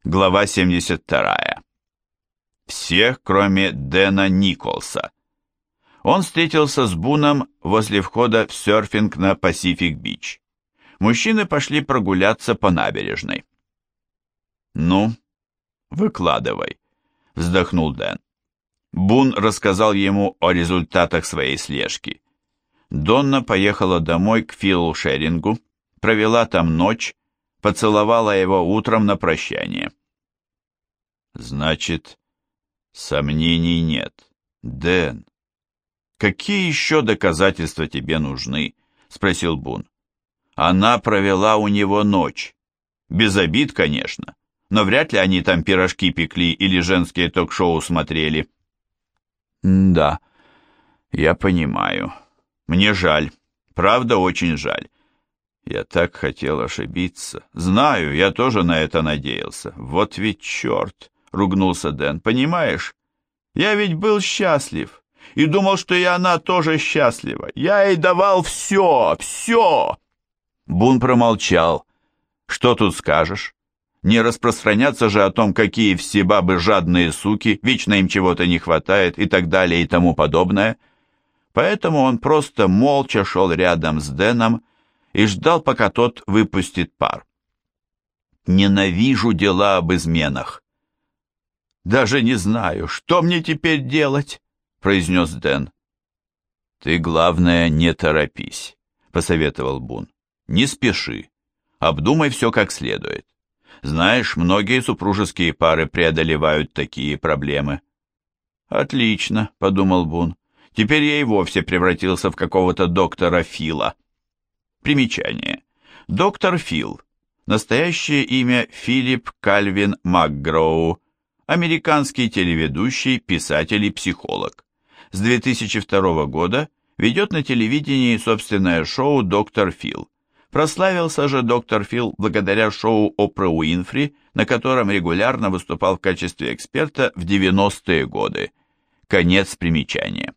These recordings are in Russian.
Глава 72. Всех, кроме Дэна Николса. Он встретился с Буном возле входа в серфинг на Пасифик-Бич. Мужчины пошли прогуляться по набережной. «Ну, выкладывай», — вздохнул Дэн. Бун рассказал ему о результатах своей слежки. Донна поехала домой к Филу Шерингу, провела там ночь, поцеловала его утром на прощание. «Значит, сомнений нет. Дэн, какие еще доказательства тебе нужны?» — спросил Бун. «Она провела у него ночь. Без обид, конечно, но вряд ли они там пирожки пекли или женские ток-шоу смотрели». «Да, я понимаю. Мне жаль. Правда, очень жаль. Я так хотел ошибиться. Знаю, я тоже на это надеялся. Вот ведь черт!» — ругнулся Дэн. «Понимаешь, я ведь был счастлив и думал, что и она тоже счастлива. Я ей давал все, все!» Бун промолчал. «Что тут скажешь? Не распространяться же о том, какие все бабы жадные суки, вечно им чего-то не хватает и так далее и тому подобное». Поэтому он просто молча шел рядом с Дэном и ждал, пока тот выпустит пар. «Ненавижу дела об изменах». «Даже не знаю, что мне теперь делать», — произнес Дэн. «Ты, главное, не торопись», — посоветовал Бун. «Не спеши. Обдумай все как следует. Знаешь, многие супружеские пары преодолевают такие проблемы». «Отлично», — подумал Бун. «Теперь я и вовсе превратился в какого-то доктора Фила». Примечание. Доктор Фил. Настоящее имя Филипп Кальвин МакГроу. Американский телеведущий, писатель и психолог. С 2002 года ведет на телевидении собственное шоу «Доктор Фил». Прославился же доктор Фил благодаря шоу Опры Уинфри, на котором регулярно выступал в качестве эксперта в 90-е годы. Конец примечания.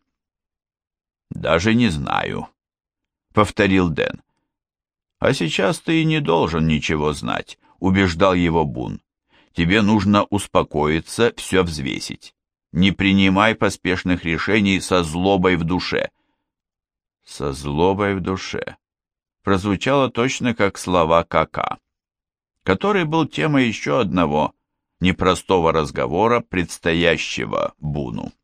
«Даже не знаю», — повторил Дэн. «А сейчас ты и не должен ничего знать», — убеждал его Бун. «Тебе нужно успокоиться, все взвесить. Не принимай поспешных решений со злобой в душе». «Со злобой в душе» прозвучало точно как слова Кака, который был темой еще одного непростого разговора, предстоящего Буну.